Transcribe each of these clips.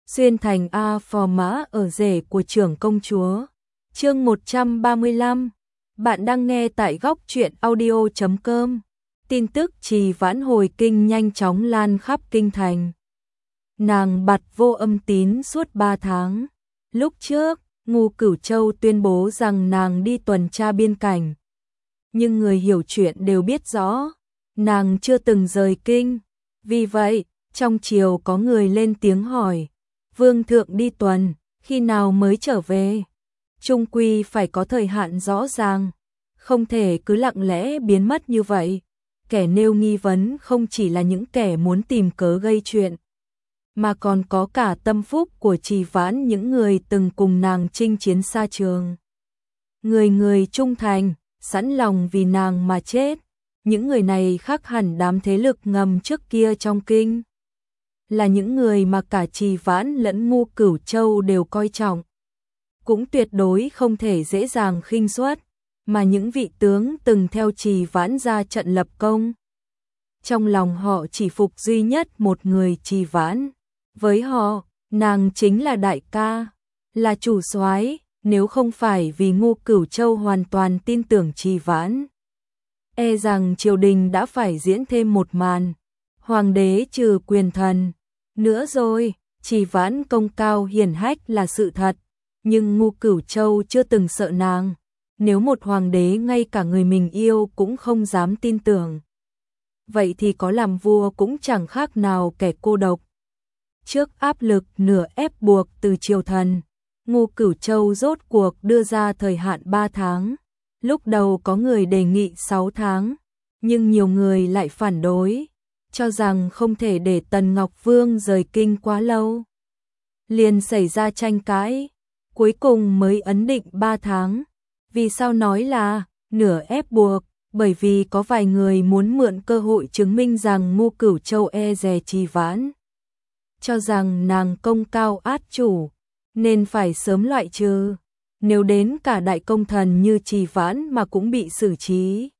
xuyên thành A phò mã ở rể của trưởng công chúa. Chương 135. Bạn đang nghe tại góc truyện audio.com. Tin tức Trì Vãn hồi kinh nhanh chóng lan khắp kinh thành. Nàng bặt vô âm tín suốt 3 tháng. Lúc trước, Ngô Cửu Châu tuyên bố rằng nàng đi tuần tra biên cảnh. Nhưng người hiểu chuyện đều biết rõ, nàng chưa từng rời kinh. Vì vậy, trong triều có người lên tiếng hỏi, Vương thượng đi tuần, khi nào mới trở về? Chung quy phải có thời hạn rõ ràng, không thể cứ lặng lẽ biến mất như vậy. Kẻ nêu nghi vấn không chỉ là những kẻ muốn tìm cớ gây chuyện, mà còn có cả tâm phúc của Trì Vãn, những người từng cùng nàng chinh chiến xa trường. Người người trung thành, sẵn lòng vì nàng mà chết. Những người này khác hẳn đám thế lực ngầm trước kia trong kinh. Là những người mà cả Trì Vãn lẫn Ngô Cửu Châu đều coi trọng. Cũng tuyệt đối không thể dễ dàng khinh suất, mà những vị tướng từng theo Trì Vãn ra trận lập công. Trong lòng họ chỉ phục duy nhất một người, Trì Vãn. Với họ, nàng chính là đại ca, là chủ soái. Nếu không phải vì Ngô Cửu Châu hoàn toàn tin tưởng Trì Vãn, e rằng triều đình đã phải diễn thêm một màn hoàng đế trừ quyền thần nữa rồi. Trì Vãn công cao hiển hách là sự thật, nhưng Ngô Cửu Châu chưa từng sợ nàng. Nếu một hoàng đế ngay cả người mình yêu cũng không dám tin tưởng, vậy thì có làm vua cũng chẳng khác nào kẻ cô độc. Trước áp lực nửa ép buộc từ triều thần, Ngô Cửu Châu rốt cuộc đưa ra thời hạn 3 tháng. Lúc đầu có người đề nghị 6 tháng, nhưng nhiều người lại phản đối, cho rằng không thể để Tần Ngọc Vương rời kinh quá lâu. Liền xảy ra tranh cãi, cuối cùng mới ấn định 3 tháng. Vì sao nói là nửa ép buộc? Bởi vì có vài người muốn mượn cơ hội chứng minh rằng Ngô Cửu Châu e dè Trì Vãn, cho rằng nàng công cao át chủ, nên phải sớm loại trừ. Nếu đến cả đại công thần như Trì Vãn mà cũng bị xử trí,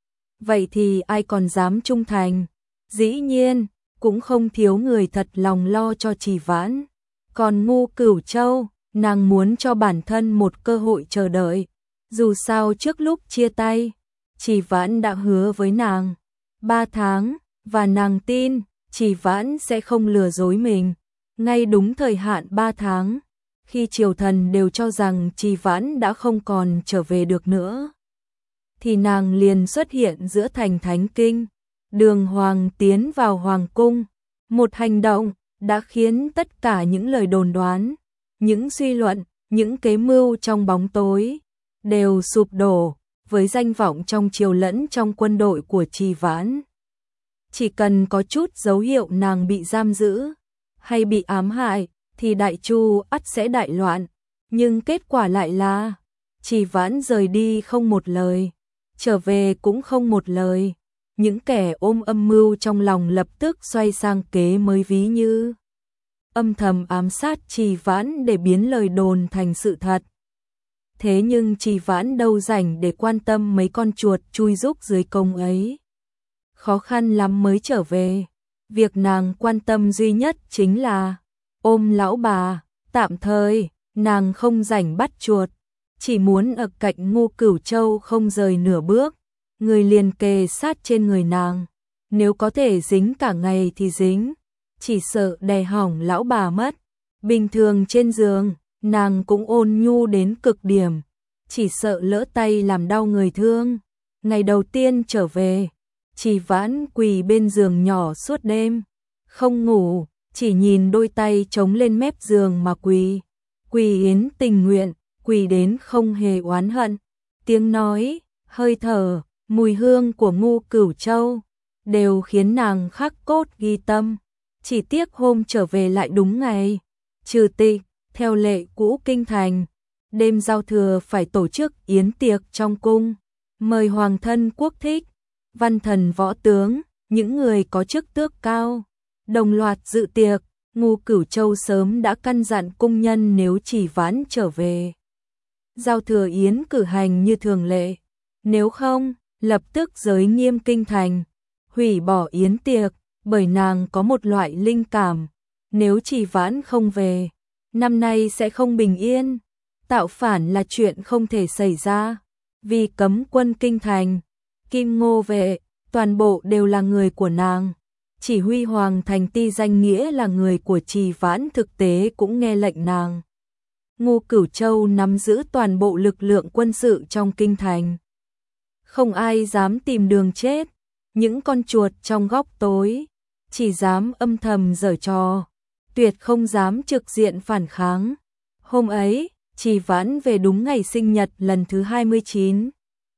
vậy thì ai còn dám trung thành? Dĩ nhiên, cũng không thiếu người thật lòng lo cho Trì Vãn. Còn Ngô Cửu Châu, nàng muốn cho bản thân một cơ hội chờ đợi. Dù sao trước lúc chia tay, Trì Vãn đã hứa với nàng 3 tháng, và nàng tin Trì Vãn sẽ không lừa dối mình. Ngay đúng thời hạn 3 tháng, khi triều thần đều cho rằng Trì Vãn đã không còn trở về được nữa, thì nàng liền xuất hiện giữa thành thánh kinh, đường hoàng tiến vào hoàng cung. Một hành động đã khiến tất cả những lời đồn đoán, những suy luận, những kế mưu trong bóng tối đều sụp đổ. Với danh vọng trong triều lẫn trong quân đội của Trì Vãn, chỉ cần có chút dấu hiệu nàng bị giam giữ hay bị ám hại thì Đại Chu ắt sẽ đại loạn. Nhưng kết quả lại là Trì Vãn rời đi không một lời, trở về cũng không một lời. Những kẻ ôm âm mưu trong lòng lập tức xoay sang kế mới, ví như âm thầm ám sát Trì Vãn để biến lời đồn thành sự thật. Thế nhưng Trì Vãn đâu rảnh để quan tâm mấy con chuột chui rúc dưới công ấy. Khó khăn lắm mới trở về. Việc nàng quan tâm duy nhất chính là ôm lão bà. Tạm thời, nàng không rảnh bắt chuột, chỉ muốn ở cạnh Ngô Cửu Châu không rời nửa bước. Người liền kề sát trên người nàng, nếu có thể dính cả ngày thì dính, chỉ sợ đè hỏng lão bà mất. Bình thường trên giường, nàng cũng ôn nhu đến cực điểm, chỉ sợ lỡ tay làm đau người thương. Ngày đầu tiên trở về, Trì Vãn quỳ bên giường nhỏ suốt đêm, không ngủ, chỉ nhìn đôi tay chống lên mép giường mà quỳ. Quỳ yến tình nguyện, quỳ đến không hề oán hận. Tiếng nói, hơi thở, mùi hương của Ngô Cửu Châu đều khiến nàng khắc cốt ghi tâm. Chỉ tiếc hôm trở về lại đúng ngày trừ tịch. Theo lệ cũ kinh thành, đêm giao thừa phải tổ chức yến tiệc trong cung, mời hoàng thân quốc thích, văn thần võ tướng, những người có chức tước cao đồng loạt dự tiệc. Ngô Cửu Châu sớm đã căn dặn cung nhân nếu Trì Vãn trở về, giao thừa yến cử hành như thường lệ, nếu không lập tức giới nghiêm kinh thành, hủy bỏ yến tiệc. Bởi nàng có một loại linh cảm, nếu Trì Vãn không về, năm nay sẽ không bình yên. Tạo phản là chuyện không thể xảy ra, vì cấm quân kinh thành, Kim Ngô vệ, toàn bộ đều là người của nàng. Chỉ huy Hoàng Thành Ti danh nghĩa là người của Trì Vãn, thực tế cũng nghe lệnh nàng. Ngô Cửu Châu nắm giữ toàn bộ lực lượng quân sự trong kinh thành. Không ai dám tìm đường chết, những con chuột trong góc tối chỉ dám âm thầm giở trò, tuyệt không dám trực diện phản kháng. Hôm ấy, Trì Vãn về đúng ngày sinh nhật lần thứ 29.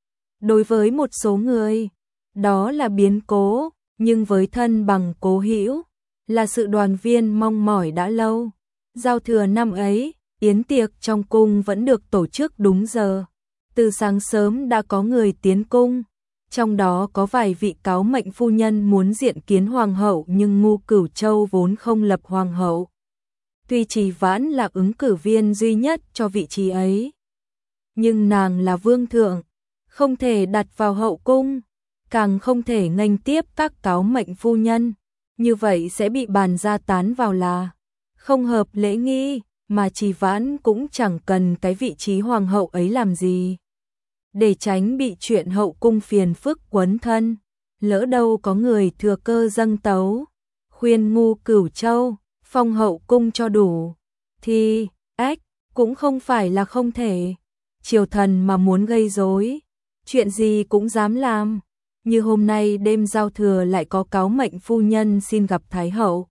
Đối với một số người, đó là biến cố, nhưng với thân bằng cố hữu, là sự đoàn viên mong mỏi đã lâu. Giao thừa năm ấy, yến tiệc trong cung vẫn được tổ chức đúng giờ. Từ sáng sớm đã có người tiến cung, trong đó có vài vị cáo mệnh phu nhân muốn diện kiến hoàng hậu, nhưng Ngô Cửu Châu vốn không lập hoàng hậu. Tuy Trì Vãn là ứng cử viên duy nhất cho vị trí ấy, nhưng nàng là vương thượng, không thể đặt vào hậu cung, càng không thể nghênh tiếp các cáo mệnh phu nhân, như vậy sẽ bị bàn ra tán vào là không hợp lễ nghi, mà Trì Vãn cũng chẳng cần cái vị trí hoàng hậu ấy làm gì. Để tránh bị chuyện hậu cung phiền phức quấn thân, lỡ đâu có người thừa cơ dâng tấu, khuyên Ngô Cửu Châu phong hậu cung cho đủ, thì cũng không phải là không thể. Triều thần mà muốn gây rối, chuyện gì cũng dám làm. Như hôm nay đêm giao thừa lại có cáo mệnh phu nhân xin gặp Thái hậu.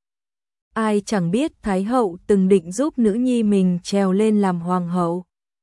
Ai chẳng biết Thái hậu từng định giúp nữ nhi mình trèo lên làm hoàng hậu,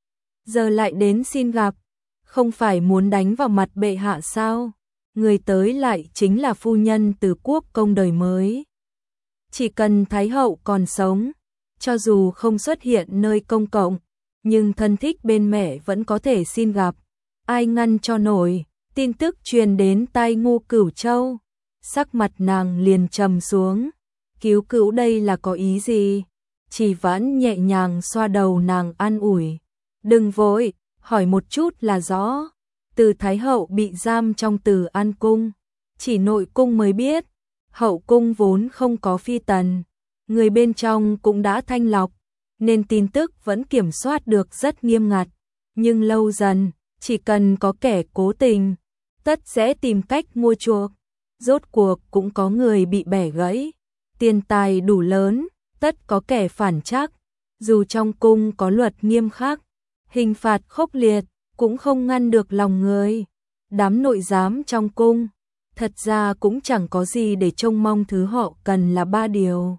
giờ lại đến xin gặp, không phải muốn đánh vào mặt bệ hạ sao? Người tới lại chính là phu nhân Từ Quốc công đời mới. Chỉ cần Thái hậu còn sống, cho dù không xuất hiện nơi công cộng, nhưng thân thích bên mẹ vẫn có thể xin gặp. Ai ngăn cho nổi? Tin tức truyền đến tai Ngô Cửu Châu, sắc mặt nàng liền trầm xuống. Cứu cứu đây là có ý gì? Trì Vãn nhẹ nhàng xoa đầu nàng an ủi. Đừng vội, hỏi một chút là rõ. Từ Thái hậu bị giam trong Từ An cung, chỉ nội cung mới biết. Hậu cung vốn không có phi tần, người bên trong cũng đã thanh lọc, nên tin tức vẫn kiểm soát được rất nghiêm ngặt. Nhưng lâu dần, chỉ cần có kẻ cố tình, tất sẽ tìm cách mua chuộc. Rốt cuộc cũng có người bị bẻ gãy. Tiền tài đủ lớn, tất có kẻ phản trắc. Dù trong cung có luật nghiêm khắc, hình phạt khốc liệt, cũng không ngăn được lòng người. Đám nội giám trong cung, thật ra cũng chẳng có gì để trông mong, thứ họ cần là 3 điều: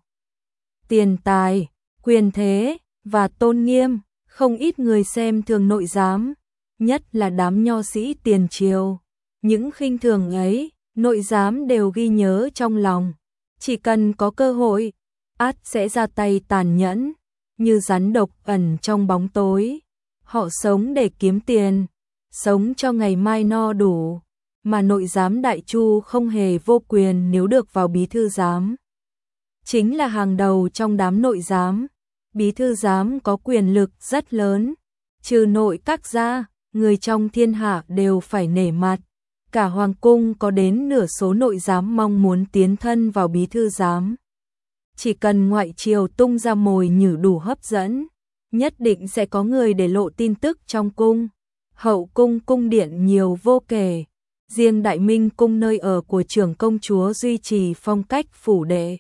tiền tài, quyền thế và tôn nghiêm. Không ít người xem thường nội giám, nhất là đám nho sĩ tiền triều. Những khinh thường ấy, nội giám đều ghi nhớ trong lòng. Chỉ cần có cơ hội, ắt sẽ ra tay tàn nhẫn, như rắn độc ẩn trong bóng tối. Họ sống để kiếm tiền, sống cho ngày mai no đủ, mà nội giám Đại Chu không hề vô quyền nếu được vào bí thư giám. Chính là hàng đầu trong đám nội giám. Bí thư giám có quyền lực rất lớn, trừ nội các ra, người trong thiên hạ đều phải nể mặt. Cả hoàng cung có đến nửa số nội giám mong muốn tiến thân vào bí thư giám. Chỉ cần ngoại triều tung ra mồi nhử đủ hấp dẫn, nhất định sẽ có người để lộ tin tức trong cung. Hậu cung cung điện nhiều vô kể, riêng Đại Minh cung nơi ở của trưởng công chúa duy trì phong cách phủ đệ,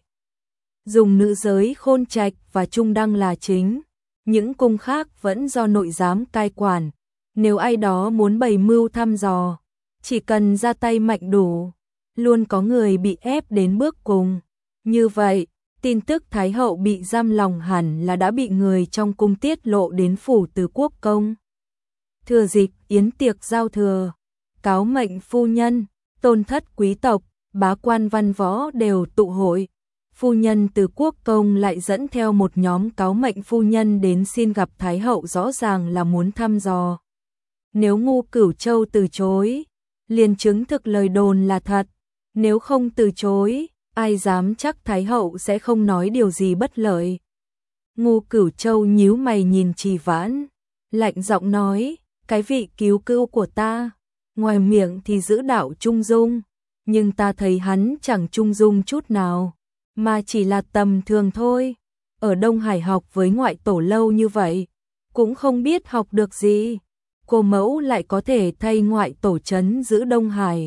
dùng nữ giới Khôn Trạch và Trung Đăng là chính. Những cung khác vẫn do nội giám cai quản. Nếu ai đó muốn bày mưu thăm dò, chỉ cần ra tay mạnh đủ, luôn có người bị ép đến bước cùng. Như vậy, tin tức Thái hậu bị giam lòng hẳn là đã bị người trong cung tiết lộ đến phủ Từ Quốc công. Thừa dịp yến tiệc giao thừa, cáo mệnh phu nhân, tôn thất quý tộc, bá quan văn võ đều tụ hội. Phu nhân Từ Quốc công lại dẫn theo một nhóm cáo mệnh phu nhân đến xin gặp Thái hậu, rõ ràng là muốn thăm dò. Nếu Ngô Cửu Châu từ chối, liền chứng thực lời đồn là thật. Nếu không từ chối, ai dám chắc Thái hậu sẽ không nói điều gì bất lợi. Ngô Cửu Châu nhíu mày nhìn Trì Vãn, lạnh giọng nói, cái vị cứu cữu của ta, ngoài miệng thì giữ đạo trung dung, nhưng ta thấy hắn chẳng trung dung chút nào. mà chỉ là tầm thường thôi. Ở Đông Hải học với ngoại tổ lâu như vậy, cũng không biết học được gì. Cô mẫu lại có thể thay ngoại tổ trấn giữ Đông Hải.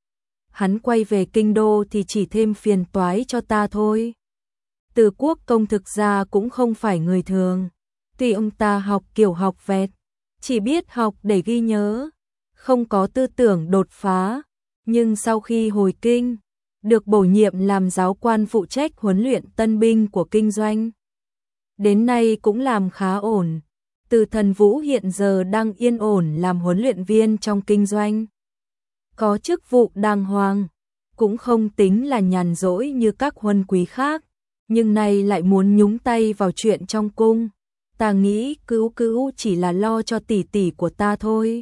Hắn quay về kinh đô thì chỉ thêm phiền toái cho ta thôi. Từ Quốc Công thực ra cũng không phải người thường. Tuy ông ta học kiểu học vẹt, chỉ biết học để ghi nhớ, không có tư tưởng đột phá, nhưng sau khi hồi kinh, được bổ nhiệm làm giáo quan phụ trách huấn luyện tân binh của kinh doanh. Đến nay cũng làm khá ổn. Từ Thần Vũ hiện giờ đang yên ổn làm huấn luyện viên trong kinh doanh. Có chức vụ đàng hoàng, cũng không tính là nhàn rỗi như các huân quý khác, nhưng nay lại muốn nhúng tay vào chuyện trong cung. Ta nghĩ Cữu Cữu chỉ là lo cho tỷ tỷ của ta thôi.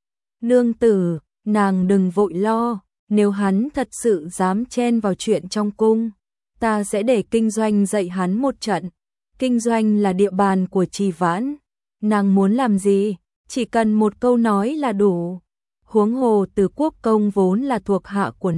Nương tử, nàng đừng vội lo, nếu hắn thật sự dám chen vào chuyện trong cung, ta sẽ để kinh doanh dạy hắn một trận. Kinh doanh là địa bàn của Trì Vãn, nàng muốn làm gì, chỉ cần một câu nói là đủ. Huống hồ Từ Quốc Công vốn là thuộc hạ của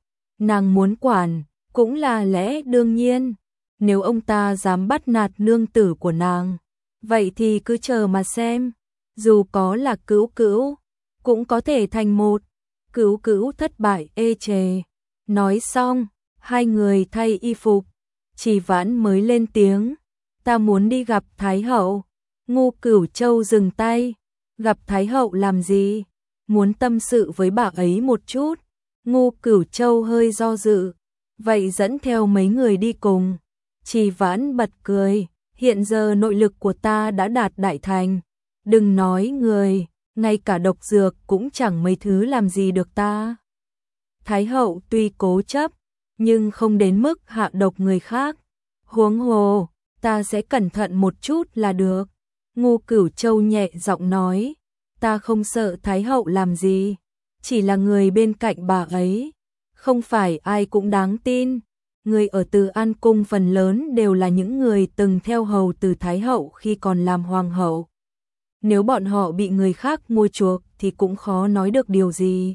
nàng muốn quản, cũng là lẽ đương nhiên. Nếu ông ta dám bắt nạt nương tử của nàng, vậy thì cứ chờ mà xem, dù có là Cữu Cữu, cũng có thể thành một. Cữu Cữu thất bại ê chề. Nói xong, hai người thay y phục, Trì Vãn mới lên tiếng, ta muốn đi gặp Thái hậu. Ngô Cửu Châu dừng tay, gặp Thái hậu làm gì? Muốn tâm sự với bà ấy một chút. Ngô Cửu Châu hơi do dự, vậy dẫn theo mấy người đi cùng. Trì Vãn bật cười, hiện giờ nội lực của ta đã đạt đại thành, đừng nói người, ngay cả độc dược cũng chẳng mấy thứ làm gì được ta. Thái hậu tuy cố chấp, nhưng không đến mức hạ độc người khác. Huống hồ, ta sẽ cẩn thận một chút là được. Ngô Cửu Châu nhẹ giọng nói, ta không sợ Thái hậu làm gì, chỉ là người bên cạnh bà ấy, không phải ai cũng đáng tin. Người ở Từ An Cung phần lớn đều là những người từng theo hầu Từ Thái hậu khi còn làm hoàng hậu. Nếu bọn họ bị người khác mua chuộc thì cũng khó nói được điều gì.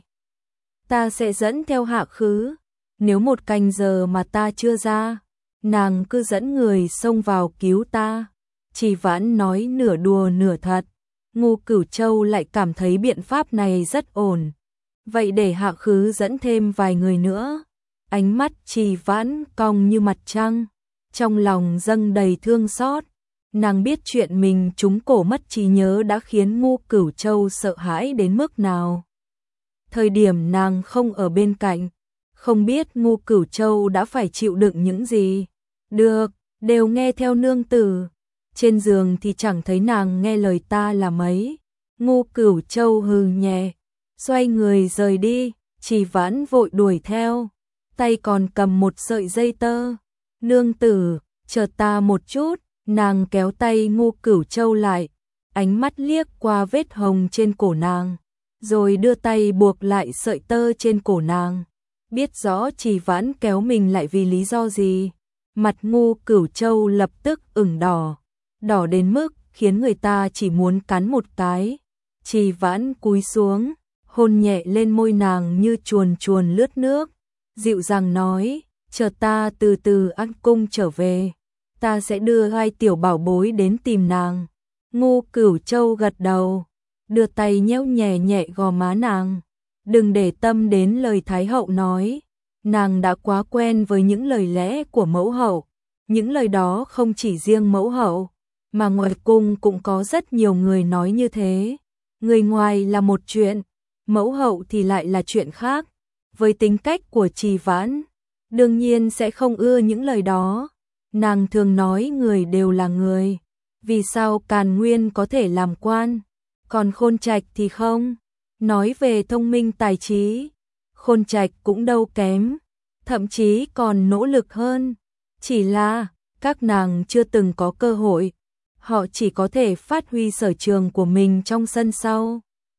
Ta sẽ dẫn theo hạ khứ, nếu một canh giờ mà ta chưa ra, nàng cứ dẫn người xông vào cứu ta. Trì Vãn nói nửa đùa nửa thật. Ngô Cửu Châu lại cảm thấy biện pháp này rất ổn. Vậy để hạ khứ dẫn thêm vài người nữa. Ánh mắt Trì Vãn cong như mặt trăng, trong lòng dâng đầy thương xót. Nàng biết chuyện mình trúng cổ mất trí nhớ đã khiến Ngô Cửu Châu sợ hãi đến mức nào. Thời điểm nàng không ở bên cạnh, không biết Ngô Cửu Châu đã phải chịu đựng những gì. Được, đều nghe theo nương tử. Trên giường thì chẳng thấy nàng nghe lời ta là mấy. Ngô Cửu Châu hừ nhẹ, xoay người rời đi. Trì Vãn vội đuổi theo, tay còn cầm một sợi dây tơ. Nương tử, chờ ta một chút. Nàng kéo tay Ngô Cửu Châu lại, ánh mắt liếc qua vết hồng trên cổ nàng, rồi đưa tay buộc lại sợi tơ trên cổ nàng. Biết rõ Trì Vãn kéo mình lại vì lý do gì, mặt Ngô Cửu Châu lập tức ửng đỏ, đỏ đến mức khiến người ta chỉ muốn cắn một cái. Trì Vãn cúi xuống, hôn nhẹ lên môi nàng như chuồn chuồn lướt nước, dịu dàng nói, chờ ta từ từ An Cung trở về, ta sẽ đưa hai tiểu bảo bối đến tìm nàng. Ngô Cửu Châu gật đầu, đưa tay nhéo nhẹ nhẹ gò má nàng. Đừng để tâm đến lời Thái hậu nói, nàng đã quá quen với những lời lẽ của mẫu hậu. Những lời đó không chỉ riêng mẫu hậu, mà ngoài cung cũng có rất nhiều người nói như thế. Người ngoài là một chuyện, mẫu hậu thì lại là chuyện khác. Với tính cách của Trì Vãn, đương nhiên sẽ không ưa những lời đó. Nàng thường nói người đều là người, vì sao Càn Nguyên có thể làm quan, còn Khôn Trạch thì không. Nói về thông minh tài trí, Khôn Trạch cũng đâu kém, thậm chí còn nỗ lực hơn. Chỉ là các nàng chưa từng có cơ hội, họ chỉ có thể phát huy sở trường của mình trong sân sau.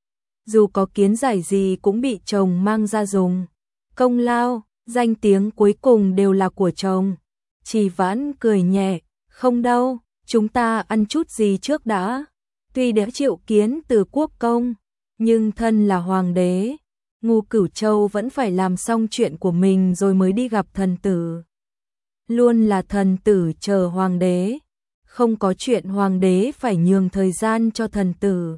Dù có kiến giải gì cũng bị chồng mang ra dùng, công lao, danh tiếng cuối cùng đều là của chồng. Trì Vãn cười nhẹ, không đâu, chúng ta ăn chút gì trước đã. Tuy đã triệu kiến từ Quốc công, nhưng thân là hoàng đế, Ngô Cửu Châu vẫn phải làm xong chuyện của mình rồi mới đi gặp thần tử. luôn là thần tử chờ hoàng đế, không có chuyện hoàng đế phải nhường thời gian cho thần tử.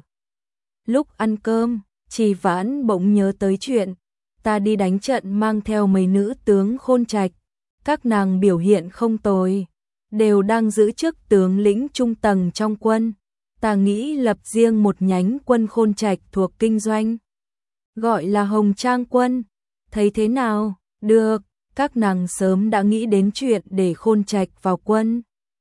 Lúc ăn cơm, Trì Vãn bỗng nhớ tới chuyện, ta đi đánh trận mang theo mấy nữ tướng Khôn Trạch, các nàng biểu hiện không tồi, đều đang giữ chức tướng lĩnh trung tầng trong quân, ta nghĩ lập riêng một nhánh quân Khôn Trạch thuộc kinh doanh, gọi là Hồng Trang quân, thấy thế nào? Được, các nàng sớm đã nghĩ đến chuyện để Khôn Trạch vào quân.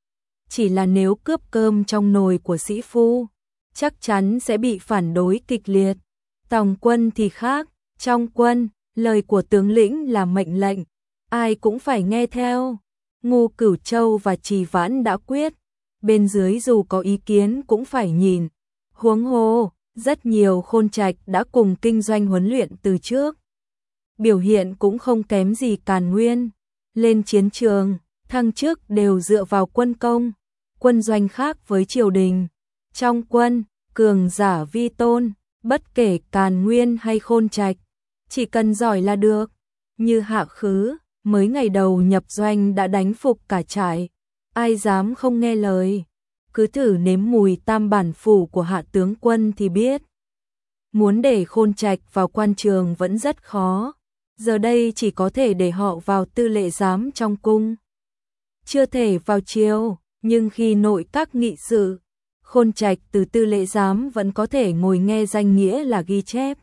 Chỉ là nếu cướp cơm trong nồi của sĩ phu, chắc chắn sẽ bị phản đối kịch liệt. Tòng quân thì khác, trong quân, lời của tướng lĩnh là mệnh lệnh, ai cũng phải nghe theo. Ngô Cửu Châu và Trì Vãn đã quyết, bên dưới dù có ý kiến cũng phải nhìn. Huống hồ, rất nhiều Khôn Trạch đã cùng kinh doanh huấn luyện từ trước. Biểu hiện cũng không kém gì Càn Nguyên. Lên chiến trường, thăng chức đều dựa vào quân công, quân doanh khác với triều đình. Trong quân, cường giả vi tôn, bất kể Càn Nguyên hay Khôn Trạch, chỉ cần giỏi là được. Như Hạ Khứ, mới ngày đầu nhập doanh đã đánh phục cả trại, ai dám không nghe lời. Cứ thử nếm mùi tam bản phủ của Hạ tướng quân thì biết. Muốn để Khôn Trạch vào quan trường vẫn rất khó, giờ đây chỉ có thể để họ vào tư lệ giám trong cung. Chưa thể vào triều, nhưng khi nội các nghị sự, Khôn Trạch từ tư lệ giám vẫn có thể ngồi nghe, danh nghĩa là ghi chép.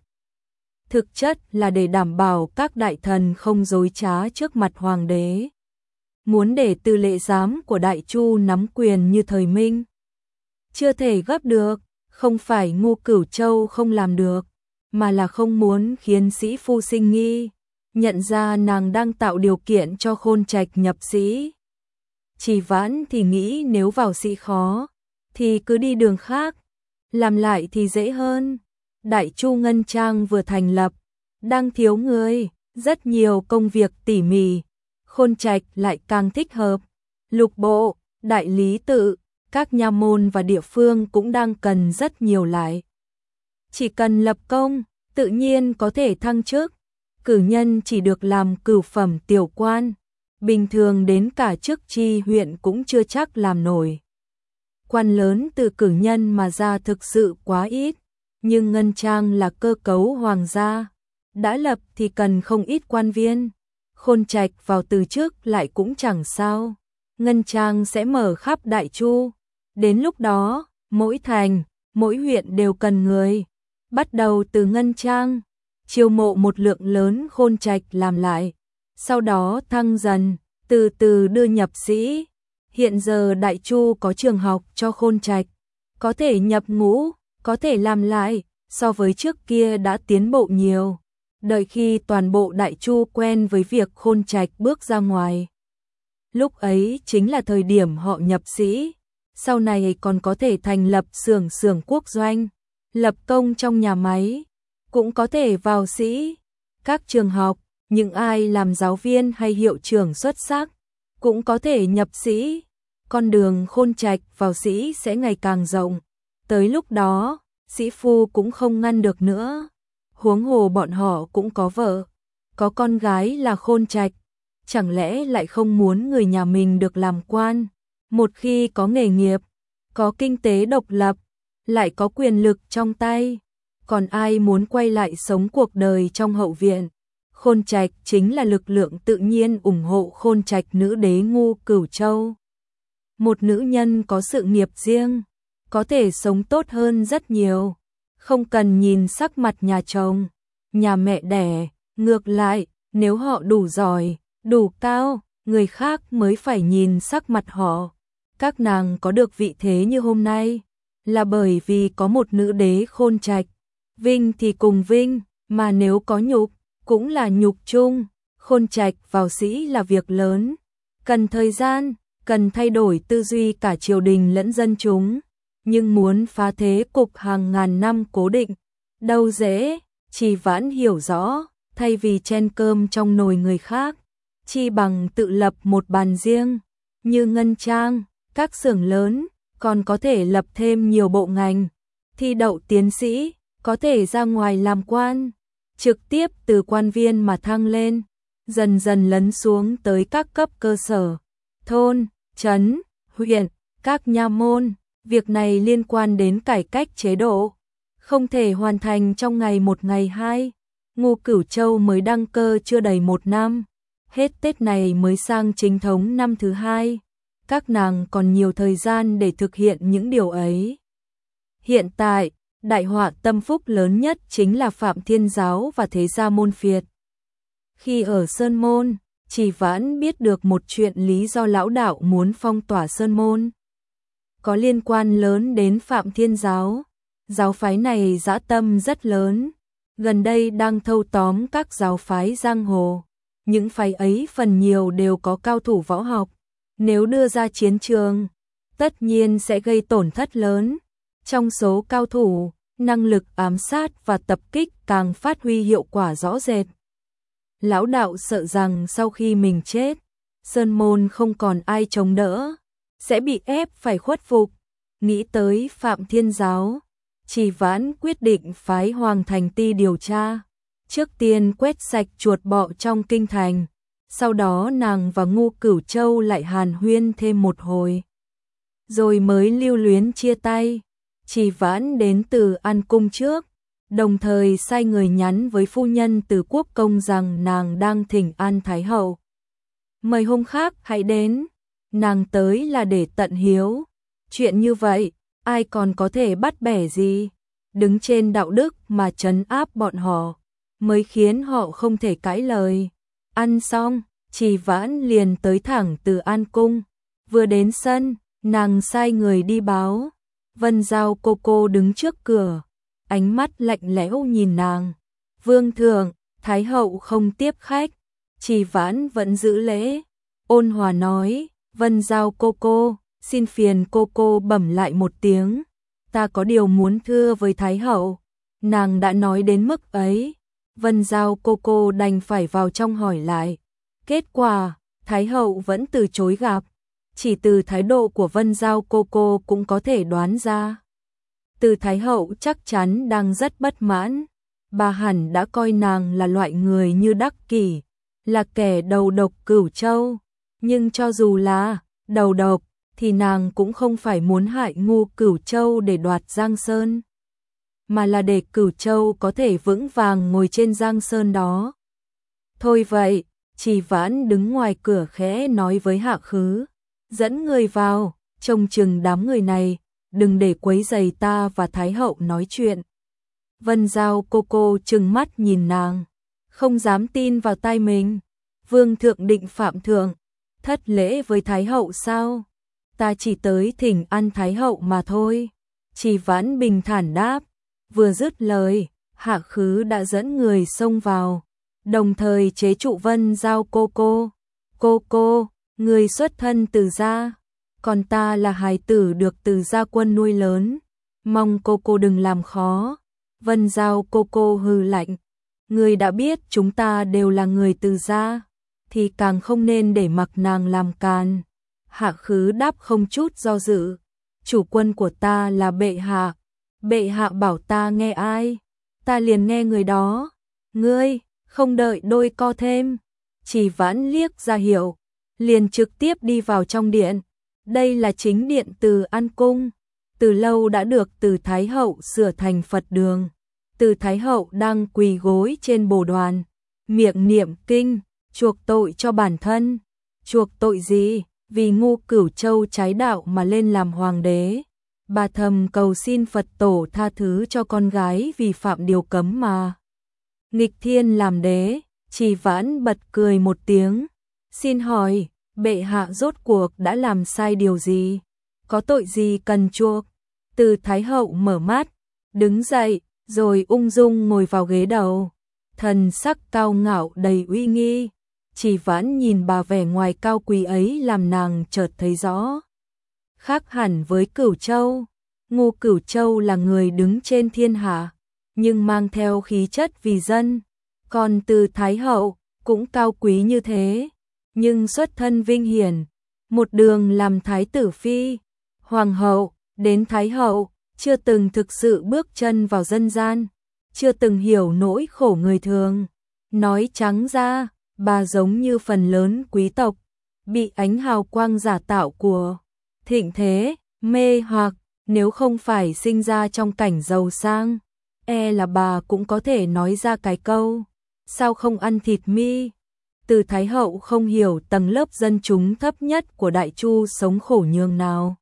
Thực chất là để đảm bảo các đại thần không dối trá trước mặt hoàng đế. Muốn để tư lệ giám của Đại Chu nắm quyền như thời Minh, chưa thể gấp được, không phải Ngô Cửu Châu không làm được, mà là không muốn khiến sĩ phu sinh nghi, nhận ra nàng đang tạo điều kiện cho Khôn Trạch nhập sĩ. Trì Vãn thì nghĩ nếu vào sĩ khó, thì cứ đi đường khác, làm lại thì dễ hơn. Đại Chu Ngân Trang vừa thành lập, đang thiếu người, rất nhiều công việc tỉ mỉ, Khôn Trạch lại càng thích hợp. Lục bộ, đại lý tự, các nha môn và địa phương cũng đang cần rất nhiều lại. Chỉ cần lập công, tự nhiên có thể thăng chức. Cử nhân chỉ được làm cửu phẩm tiểu quan, bình thường đến cả chức tri huyện cũng chưa chắc làm nổi. Quan lớn từ cử nhân mà ra thực sự quá ít, nhưng Ngân Trang là cơ cấu hoàng gia, đã lập thì cần không ít quan viên. Khôn Trạch vào từ chức lại cũng chẳng sao, Ngân Trang sẽ mở khắp Đại Chu. Đến lúc đó, mỗi thành, mỗi huyện đều cần người. Bắt đầu từ Ngân Trang, chiêu mộ một lượng lớn Khôn Trạch làm lại, sau đó thăng dần, từ từ đưa nhập sĩ. Hiện giờ Đại Chu có trường học cho Khôn Trạch, có thể nhập ngũ, có thể làm lại, so với trước kia đã tiến bộ nhiều. Đợi khi toàn bộ Đại Chu quen với việc Khôn Trạch bước ra ngoài, lúc ấy chính là thời điểm họ nhập sĩ, sau này còn có thể thành lập xưởng quốc doanh, lập công trong nhà máy, cũng có thể vào sĩ. Các trường học, những ai làm giáo viên hay hiệu trưởng xuất sắc, cũng có thể nhập sĩ. Con đường Khôn Trạch vào sĩ sẽ ngày càng rộng, tới lúc đó, sĩ phu cũng không ngăn được nữa. Huống hồ bọn họ cũng có vợ, có con gái là Khôn Trạch, chẳng lẽ lại không muốn người nhà mình được làm quan? Một khi có nghề nghiệp, có kinh tế độc lập, lại có quyền lực trong tay, còn ai muốn quay lại sống cuộc đời trong hậu viện? Khôn Trạch chính là lực lượng tự nhiên ủng hộ Khôn Trạch nữ đế Ngô Cửu Châu. Một nữ nhân có sự nghiệp riêng, có thể sống tốt hơn rất nhiều, không cần nhìn sắc mặt nhà chồng, nhà mẹ đẻ. Ngược lại, nếu họ đủ giỏi, đủ cao, người khác mới phải nhìn sắc mặt họ. Các nàng có được vị thế như hôm nay, là bởi vì có một nữ đế Khôn Trạch. Vinh thì cùng vinh, mà nếu có nhục, cũng là nhục chung. Khôn Trạch vào sĩ là việc lớn, cần thời gian, cần thay đổi tư duy cả triều đình lẫn dân chúng. Nhưng muốn phá thế cục hàng ngàn năm cố định, đâu dễ. Trì Vãn hiểu rõ, thay vì chen cơm trong nồi người khác, chi bằng tự lập một bàn riêng. Như Ngân Trang, các xưởng lớn, còn có thể lập thêm nhiều bộ ngành, thi đậu tiến sĩ, có thể ra ngoài làm quan, trực tiếp từ quan viên mà thăng lên, dần dần lấn xuống tới các cấp cơ sở. thôn, trấn, huyện, các nha môn. Việc này liên quan đến cải cách chế độ, không thể hoàn thành trong ngày một ngày hai. Ngô Cửu Châu mới đăng cơ chưa đầy 1 năm, hết Tết này mới sang chính thống năm thứ 2. Các nàng còn nhiều thời gian để thực hiện những điều ấy. Hiện tại, đại họa tâm phúc lớn nhất chính là Phạm Thiên Giáo và Thế Gia Môn Phiệt. Khi ở Sơn Môn, Chỉ Vãn biết được một chuyện lý do lão đạo muốn phong tỏa Sơn Môn. Có liên quan lớn đến Phạm Thiên Giáo. Giáo phái này dã tâm rất lớn, gần đây đang thâu tóm các giáo phái giang hồ. Những phái ấy phần nhiều đều có cao thủ võ học, nếu đưa ra chiến trường, tất nhiên sẽ gây tổn thất lớn. Trong số cao thủ, năng lực ám sát và tập kích càng phát huy hiệu quả rõ rệt. Lão đạo sợ rằng sau khi mình chết, Sơn Môn không còn ai chống đỡ, sẽ bị ép phải khuất phục. Nghĩ tới Phạm Thiên Giáo, Chỉ Vãn quyết định phái Hoàng Thành Ti điều tra. Trước tiên quét sạch chuột bọ trong kinh thành, sau đó nàng và Ngô Cửu Châu lại hàn huyên thêm một hồi, rồi mới lưu luyến chia tay. Chỉ Vãn đến Từ An cung trước, đồng thời sai người nhắn với phu nhân Từ Quốc công rằng nàng đang thỉnh An Thái hậu, mời hôm khác hãy đến. Nàng tới là để tận hiếu, chuyện như vậy ai còn có thể bắt bẻ gì, đứng trên đạo đức mà trấn áp bọn họ, mới khiến họ không thể cãi lời. Ăn xong, Chỉ Vãn liền tới thẳng Từ An cung. Vừa đến sân, nàng sai người đi báo. Vân Giao cô đứng trước cửa, ánh mắt lạnh lẽo nhìn nàng. Vương thượng, Thái hậu không tiếp khách. Chỉ Vãn vẫn giữ lễ, ôn hòa nói, Vân Giao cô, xin phiền cô bẩm lại một tiếng, ta có điều muốn thưa với Thái hậu. Nàng đã nói đến mức ấy, Vân Giao cô đành phải vào trong hỏi lại. Kết quả, Thái hậu vẫn từ chối gặp. Chỉ từ thái độ của Vân Giao cô cũng có thể đoán ra. Từ Thái hậu chắc chắn đang rất bất mãn. Bà hẳn đã coi nàng là loại người như Đắc Kỷ, là kẻ đầu độc Cửu Châu. Nhưng cho dù là đầu độc, thì nàng cũng không phải muốn hại Ngô Cửu Châu để đoạt Giang Sơn, mà là để Cửu Châu có thể vững vàng ngồi trên Giang Sơn đó. Thôi vậy, Chỉ Vãn đứng ngoài cửa khẽ nói với Hạ Khứ, dẫn người vào, trông chừng đám người này, đừng để quấy rầy ta và Thái hậu nói chuyện. Vân Giao cô trừng mắt nhìn nàng, không dám tin vào tai mình. Vương thượng định phạm thượng, thất lễ với Thái hậu sao? Ta chỉ tới thỉnh An Thái hậu mà thôi. Chỉ Vãn bình thản đáp. Vừa dứt lời, Hạ Khứ đã dẫn người xông vào, đồng thời chế trụ Vân Giao cô, người xuất thân Từ gia, còn ta là hài tử được Từ gia quân nuôi lớn, mong cô đừng làm khó. Vân Giao cô hừ lạnh, người đã biết chúng ta đều là người Từ gia, thì càng không nên để mặc nàng làm càn. Hạ Khứ đáp không chút do dự, chủ quân của ta là bệ hạ bảo ta nghe ai, ta liền nghe người đó. Ngươi không đợi đôi co thêm, Chỉ Vãn liếc ra hiệu, liền trực tiếp đi vào trong điện. Đây là chính điện Từ An cung, từ lâu đã được Từ Thái hậu sửa thành Phật đường. Từ Thái hậu đang quỳ gối trên bồ đoàn, miệng niệm kinh, chuộc tội cho bản thân. Chuộc tội gì? Vì Ngô Cửu Châu trái đạo mà lên làm hoàng đế. Bà thầm cầu xin Phật tổ tha thứ cho con gái vì phạm điều cấm mà nghịch thiên làm đế. Chỉ Vãn bật cười một tiếng. Xin hỏi, bệ hạ rốt cuộc đã làm sai điều gì? Có tội gì cần chuộc? Từ Thái hậu mở mắt, đứng dậy, rồi ung dung ngồi vào ghế đầu. Thần sắc cao ngạo đầy uy nghi. Chỉ Vãn nhìn bà vẻ ngoài cao quý ấy làm nàng chợt thấy rõ. Khác hẳn với Cửu Châu, Ngô Cửu Châu là người đứng trên thiên hạ, nhưng mang theo khí chất vì dân. Còn Từ Thái hậu cũng cao quý như thế, nhưng xuất thân vinh hiển, một đường làm thái tử phi, hoàng hậu, đến thái hậu, chưa từng thực sự bước chân vào dân gian, chưa từng hiểu nỗi khổ người thường. Nói trắng ra, bà giống như phần lớn quý tộc, bị ánh hào quang giả tạo của thịnh thế mê hoặc, nếu không phải sinh ra trong cảnh giàu sang, là bà cũng có thể nói ra cái câu, sao không ăn thịt mi. Từ Thái hậu không hiểu tầng lớp dân chúng thấp nhất của Đại Chu sống khổ nhường nào.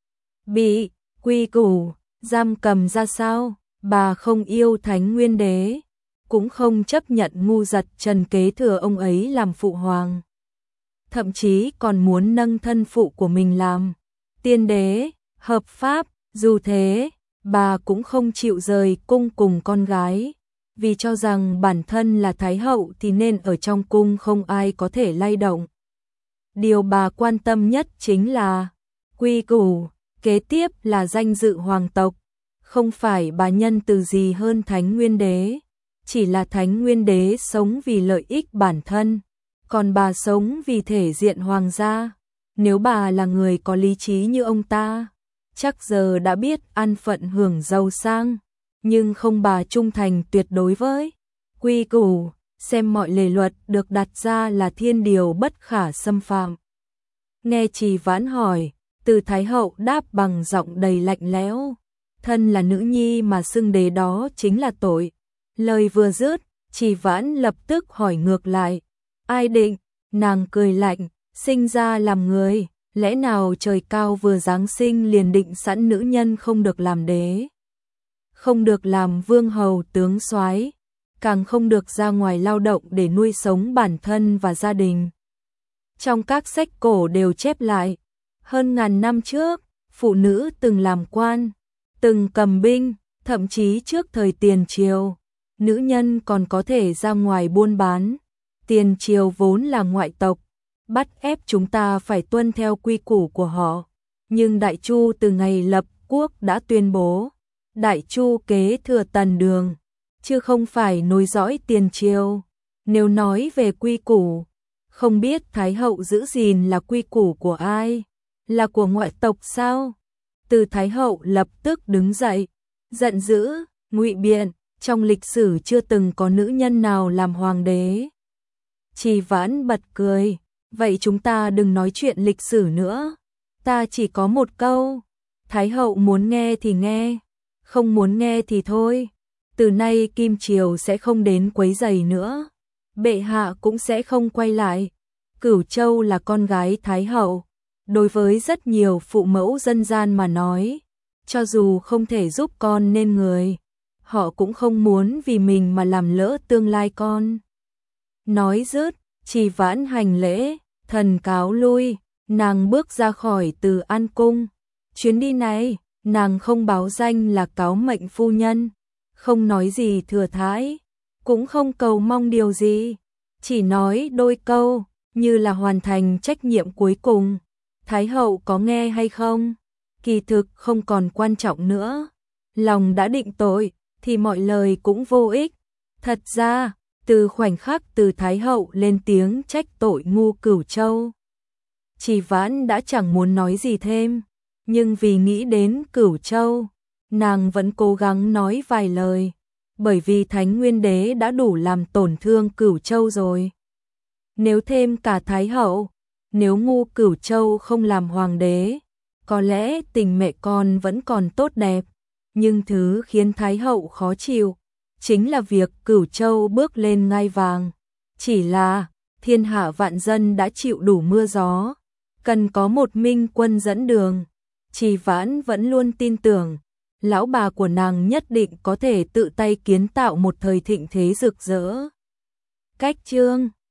Bị quy củ giam cầm ra sao, bà không yêu Thánh Nguyên Đế, cũng không chấp nhận ngu dật Trần kế thừa ông ấy làm phụ hoàng. Thậm chí còn muốn nâng thân phụ của mình làm tiên đế, hợp pháp, dù thế, bà cũng không chịu rời cung cùng con gái, vì cho rằng bản thân là Thái hậu thì nên ở trong cung không ai có thể lay động. Điều bà quan tâm nhất chính là quy củ, kế tiếp là danh dự hoàng tộc, không phải bà nhân từ gì hơn Thánh Nguyên Đế, chỉ là Thánh Nguyên Đế sống vì lợi ích bản thân, còn bà sống vì thể diện hoàng gia. Nếu bà là người có lý trí như ông ta, chắc giờ đã biết ăn phận hưởng giàu sang, nhưng không, bà trung thành tuyệt đối với quy củ, xem mọi lề luật được đặt ra là thiên điều bất khả xâm phạm. Nghe Trì Vãn hỏi, Từ Thái hậu đáp bằng giọng đầy lạnh lẽo, thân là nữ nhi mà xưng đế đó chính là tội. Lời vừa dứt, Trì Vãn lập tức hỏi ngược lại, ai định? Nàng cười lạnh, sinh ra làm người, lẽ nào trời cao vừa giáng sinh liền định sẵn nữ nhân không được làm đế, không được làm vương hầu tướng soái, càng không được ra ngoài lao động để nuôi sống bản thân và gia đình. Trong các sách cổ đều chép lại, hơn ngàn năm trước, phụ nữ từng làm quan, từng cầm binh, thậm chí trước thời Tiền Triều, nữ nhân còn có thể ra ngoài buôn bán. Tiền Triều vốn là ngoại tộc, bắt ép chúng ta phải tuân theo quy củ của họ, nhưng Đại Chu từ ngày lập quốc đã tuyên bố, Đại Chu kế thừa Tần Đường, chứ không phải nối dõi Tiền Triều. Nếu nói về quy củ, không biết Thái hậu giữ gìn là quy củ của ai, là của ngoại tộc sao? Từ Thái hậu lập tức đứng dậy, giận dữ, ngụy biện, trong lịch sử chưa từng có nữ nhân nào làm hoàng đế. Trì Vãn bật cười, vậy chúng ta đừng nói chuyện lịch sử nữa, ta chỉ có một câu, Thái hậu muốn nghe thì nghe, không muốn nghe thì thôi, từ nay Kim Triều sẽ không đến quấy rầy nữa, bệ hạ cũng sẽ không quay lại. Cửu Châu là con gái Thái hậu, đối với rất nhiều phụ mẫu dân gian mà nói, cho dù không thể giúp con nên người, họ cũng không muốn vì mình mà làm lỡ tương lai con. Nói dứt, Trì Vãn hành lễ, thần cáo lui, nàng bước ra khỏi Từ An cung. Chuyến đi này, nàng không báo danh là cáo mệnh phu nhân, không nói gì thừa thãi, cũng không cầu mong điều gì, chỉ nói đôi câu, như là hoàn thành trách nhiệm cuối cùng. Thái hậu có nghe hay không, kỳ thực không còn quan trọng nữa, lòng đã định tội, thì mọi lời cũng vô ích. Thật ra, từ khoảnh khắc Từ Thái hậu lên tiếng trách tội ngu Cửu Châu, Trì Vãn đã chẳng muốn nói gì thêm, nhưng vì nghĩ đến Cửu Châu, nàng vẫn cố gắng nói vài lời, bởi vì Thánh Nguyên Đế đã đủ làm tổn thương Cửu Châu rồi. Nếu thêm cả Thái hậu, nếu ngu Cửu Châu không làm hoàng đế, có lẽ tình mẹ con vẫn còn tốt đẹp, nhưng thứ khiến Thái hậu khó chịu chính là việc Cửu Châu bước lên ngai vàng. Chỉ là thiên hạ vạn dân đã chịu đủ mưa gió, cần có một minh quân dẫn đường. Trì Vãn vẫn luôn tin tưởng, lão bà của nàng nhất định có thể tự tay kiến tạo một thời thịnh thế rực rỡ. Cách chương